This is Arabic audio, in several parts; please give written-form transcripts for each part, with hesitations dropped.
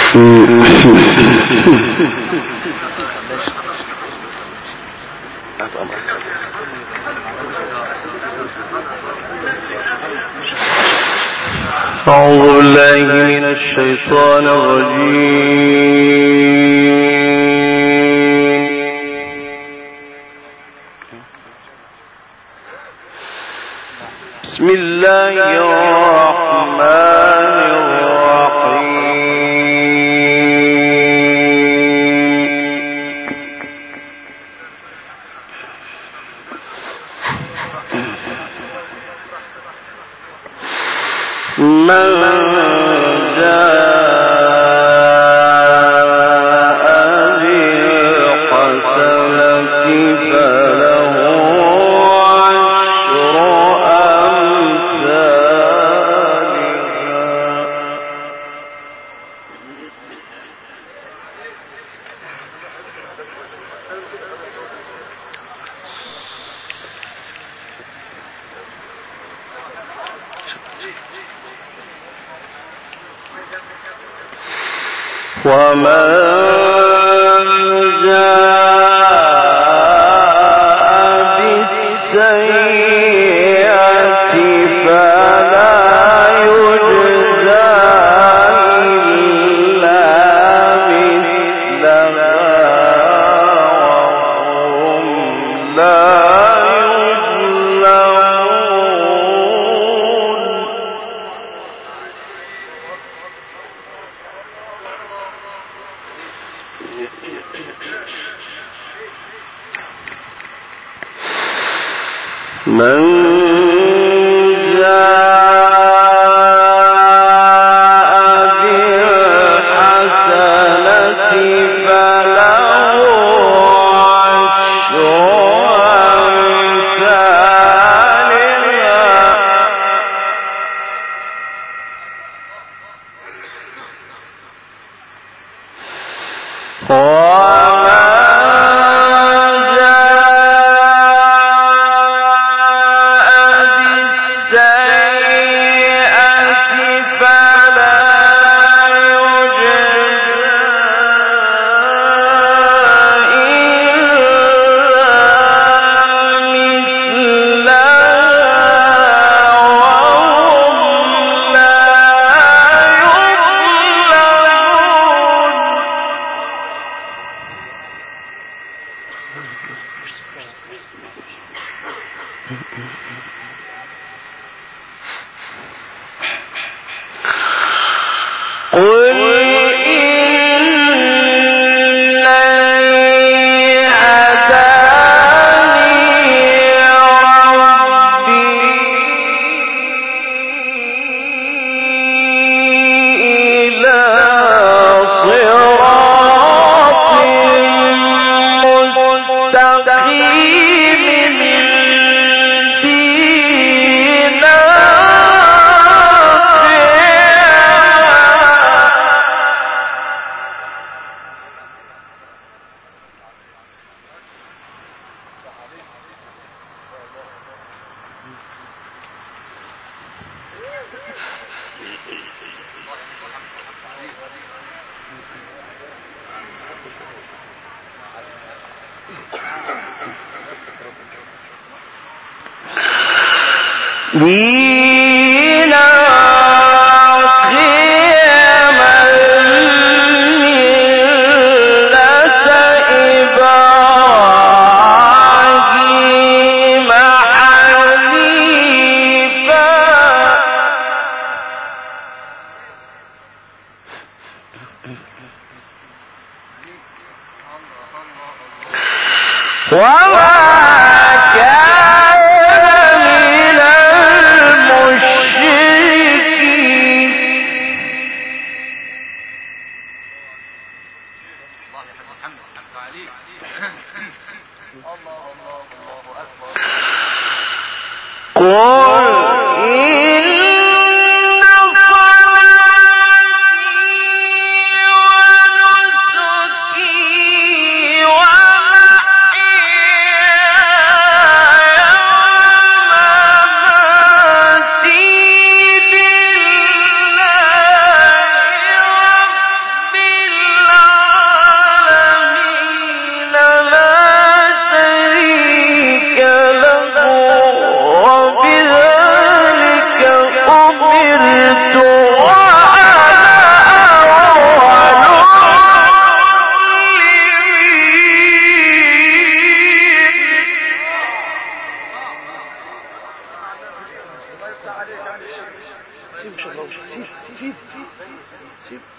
أعوذ بالله من الشيطان الرجيم. بسم الله الرحمن الرحيم. من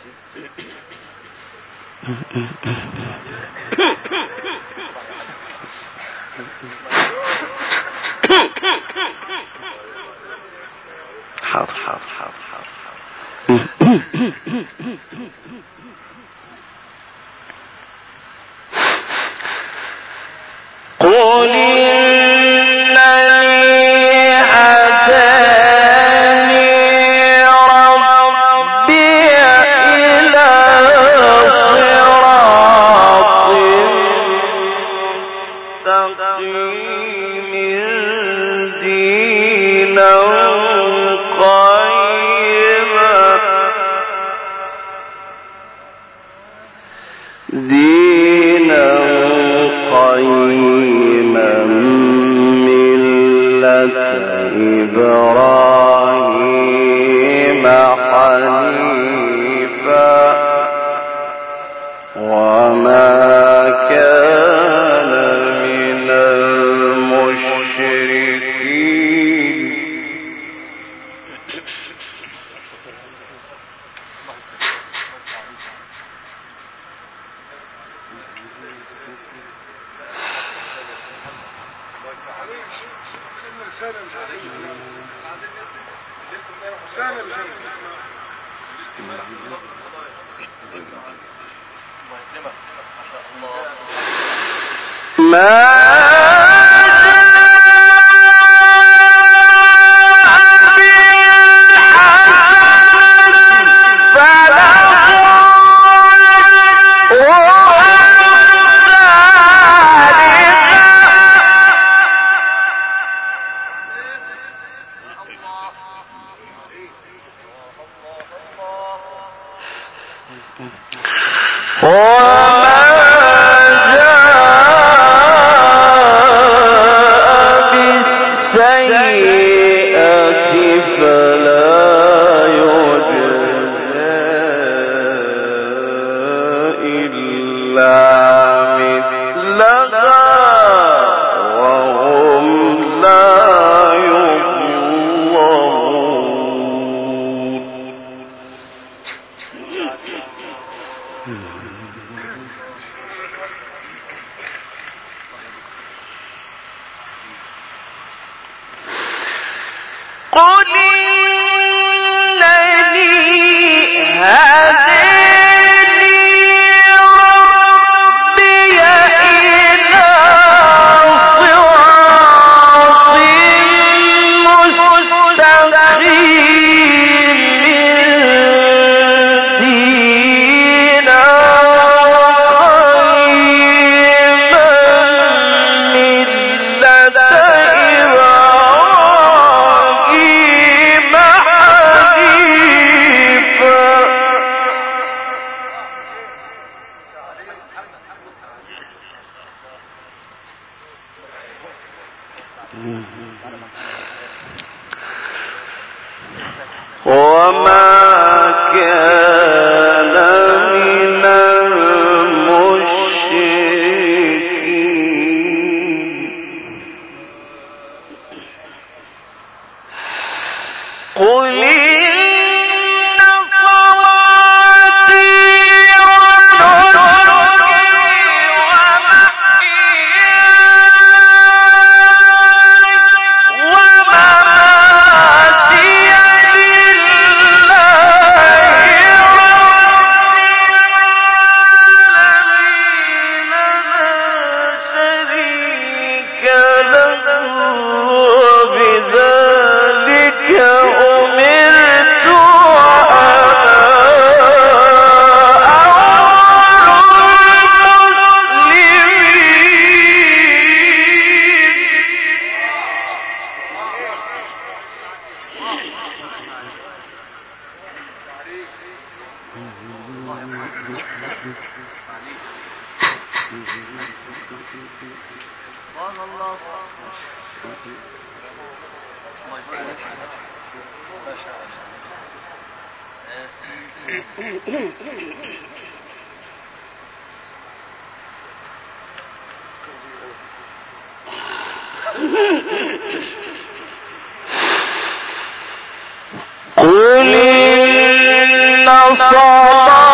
قل إن صلاتي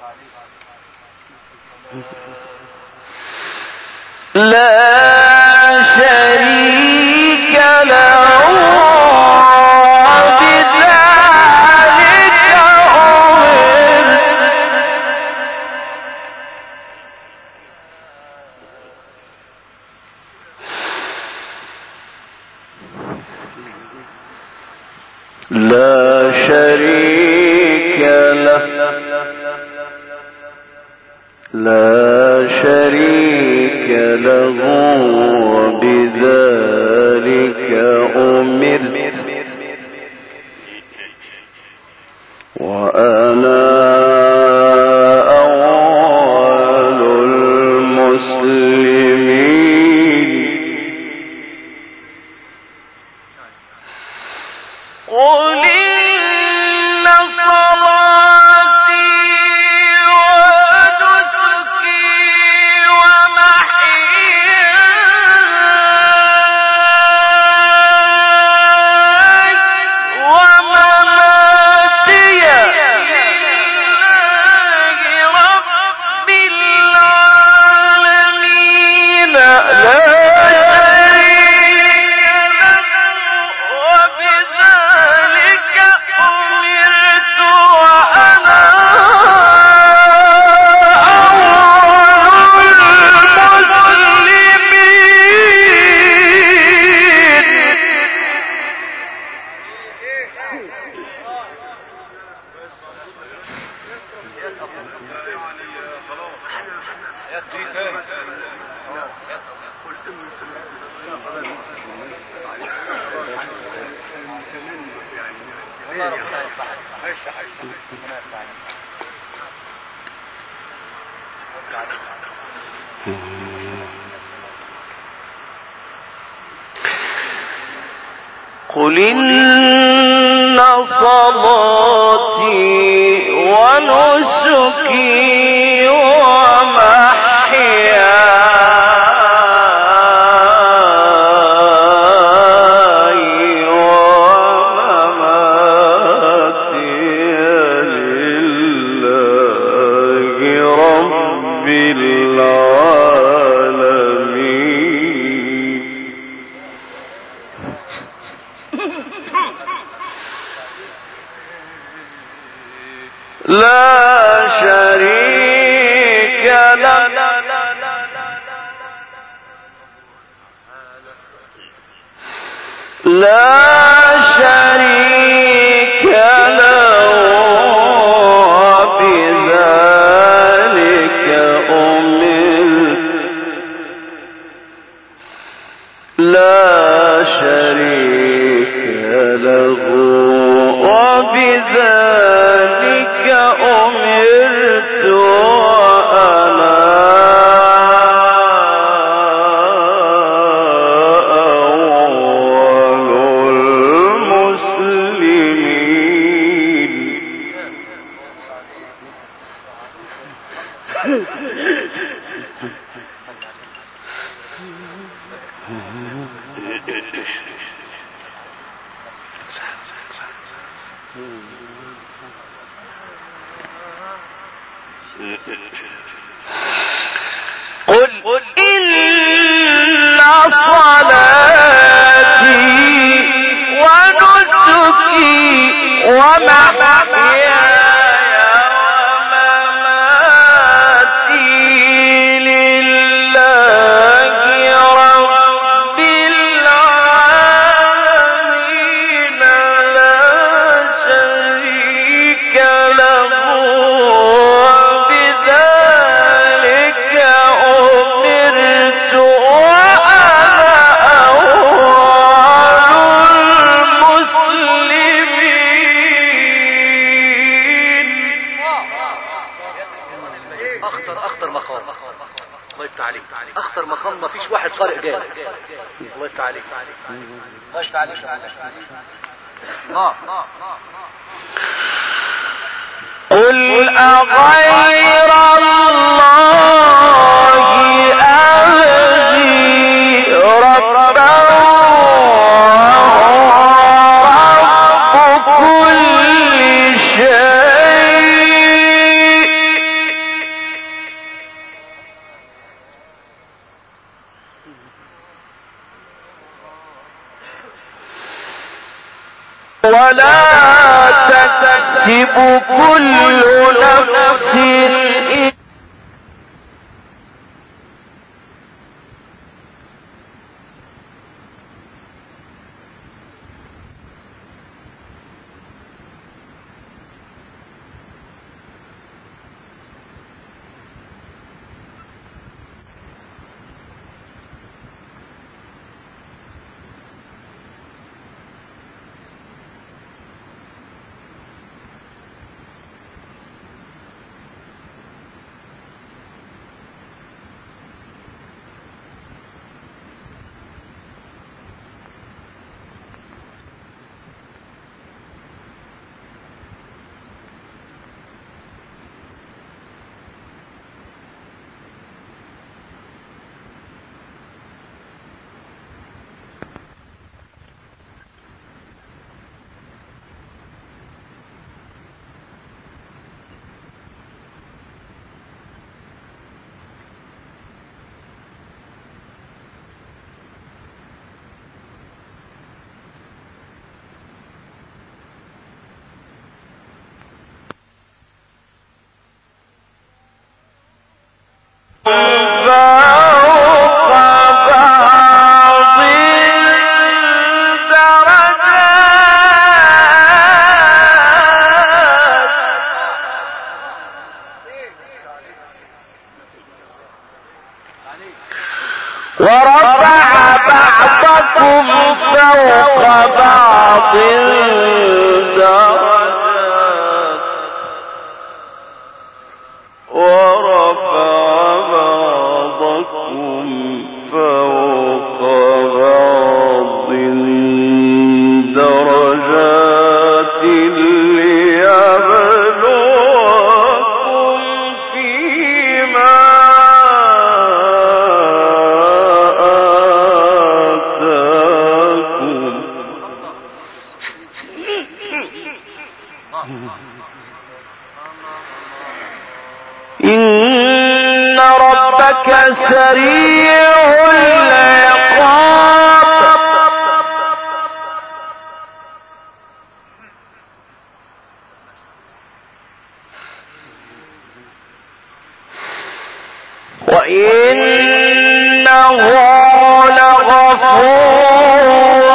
لا شريك له بذلك أمرت لا شريك له لا شريك له وبذلك أمرت وأنا أول المسلمين قل إن صلاتي ونسكي ومحياي ومماتي لله رب العالمين لا قل إن صلاتي ونسكي ومحياي ومماتي لله رب العالمين لا شريك له لا شريك له وبذلك أمرت لا شريك له وبذلك أمرت وأنا أول المسلمين قل إن صلاتي ونسكي ومحياي ومماتي لله رب العالمين لا شريك له وبذلك أمرت وأنا أول المسلمين. اخطر مقام. الله يفتح عليك. اخطر مقام ما فيش واحد قارئ جاي. الله يفتح عليك. الله يفتح عليك. قل أغير الله أبغي ربا رب كل شيء ولا تكسب كل نفس ورفع بعضكم فوق بعض درجات ورفع بعضكم فوق بعض درجات ليبلوكم فيما إن ربك سريع العقاب وإنه لغفور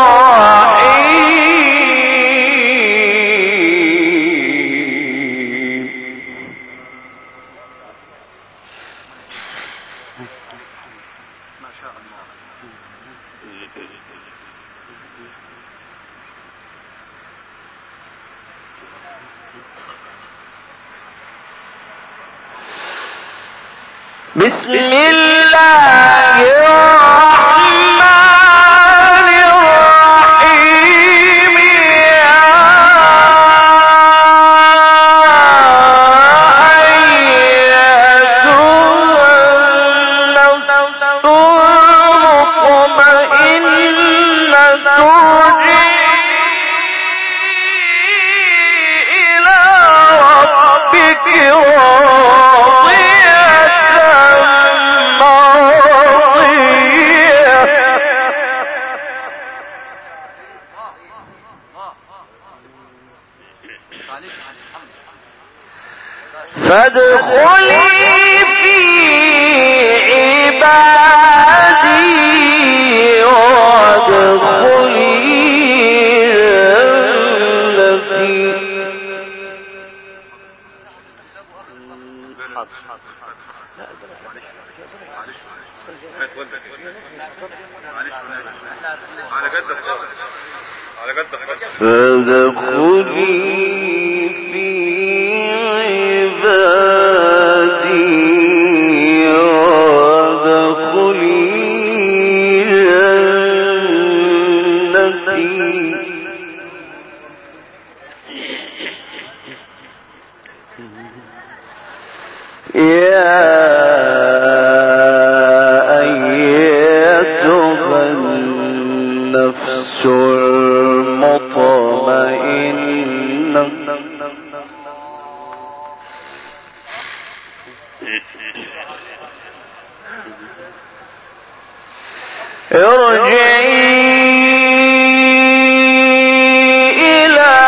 بسم الله الرحمن الرحيم يا أيتها النفس المطمئنة إلى ربك فادخلي في عبادي وادخلي فادخلي في عبادي وادخلي جنتي يا أيتها النفس المطمئنة ارجعي إلى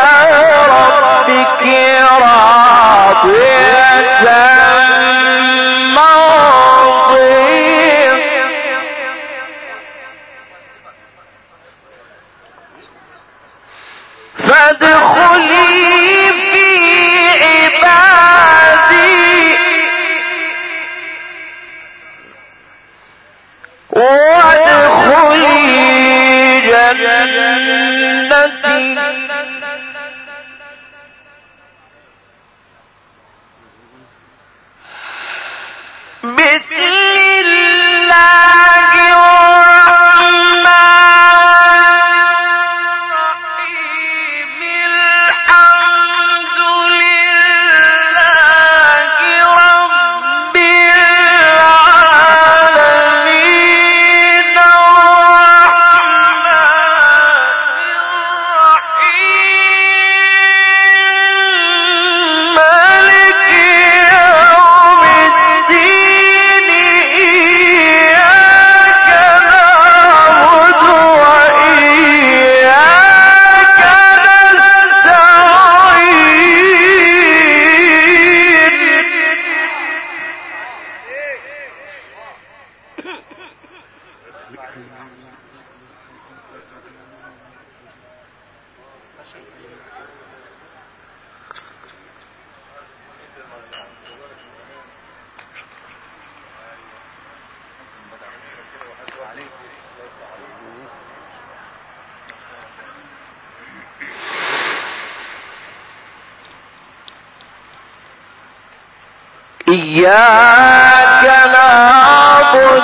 إياك نعبد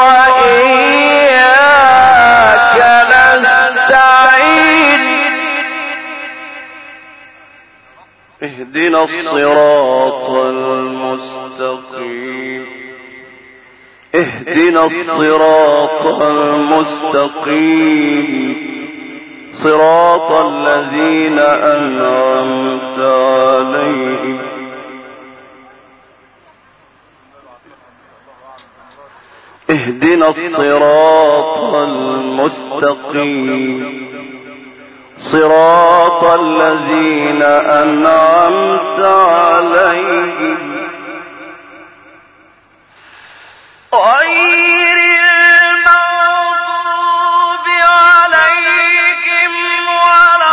وإياك نستعين اهدنا الصراط المستقيم اهدنا الصراط المستقيم صراط الذين أنعمت عليهم اهدنا الصراط المستقيم صراط الذين أنعمت عليهم غير المغضوب عليهم ولا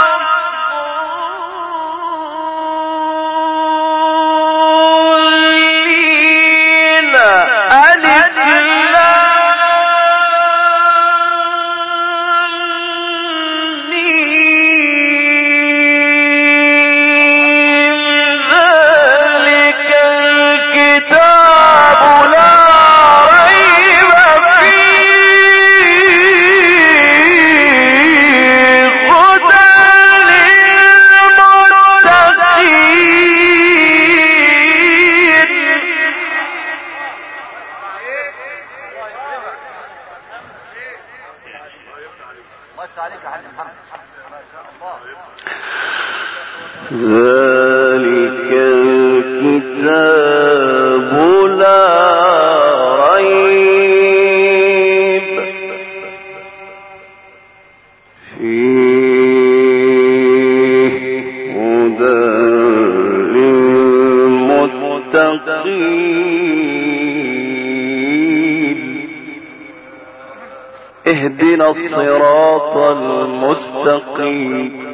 الضالين ألف ذلك الكتاب لا ريب فيه هدى للمتقين اهدنا الصراط المستقيم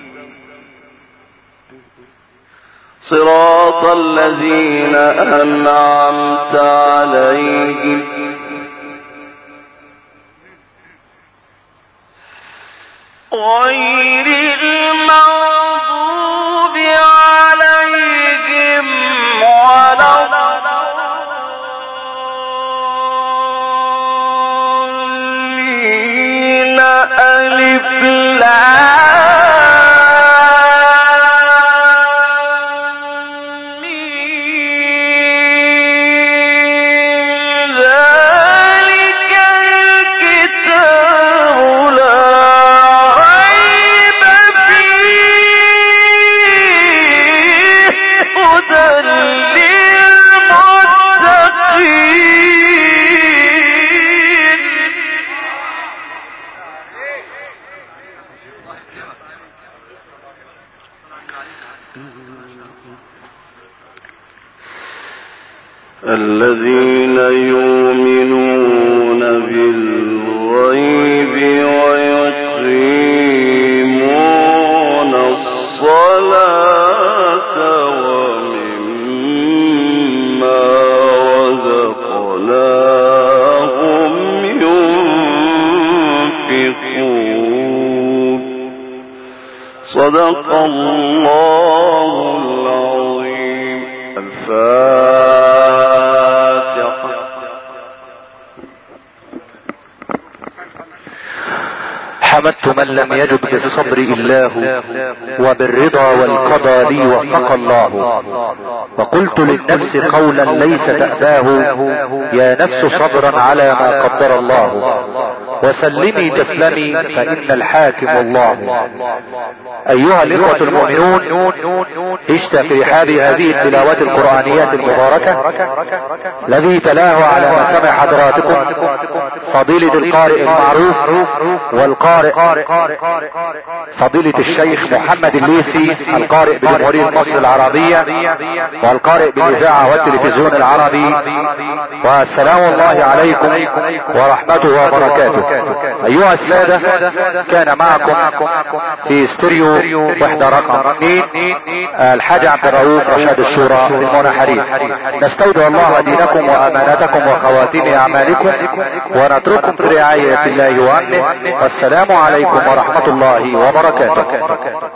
صراط الذين أنعمت عليهم غير المغضوب عليهم ولا الضالين ألف لام الذين يؤمنون بالغيب ويقيمون الصلاة ومما رزقناهم ينفقون صدق الله العظيم. حمدت من لم يجد بالصبر إلاه وبالرضا والقضى لي وفق الله، وقلت للنفس قولا ليس تأباه يا نفس صبرا على ما قدر الله، وسلمي تسلمي فإن الحاكم الله. أيها الإخوة المؤمنون، اشت في رحاب هذه التلاوات القرآنيات المباركة الذي تلاه على مسامع حضراتكم فضيلة القارئ المعروف والقارئ فضيلة الشيخ محمد الليثي، القارئ بجمهورية مصر العربية والقارئ بالإذاعة والتلفزيون العربي والسلام الله عليكم ورحمته وبركاته. ايها السادة، كان معكم في استوديو وحدة رقم 2 الحاج عبد الرؤوف رشاد الشورى المنحرين. نستودع الله دينكم وامانتكم وخواتيم اعمالكم، ونترككم في رعاية الله وامنه. والسلام عليكم ورحمة الله وبركاته.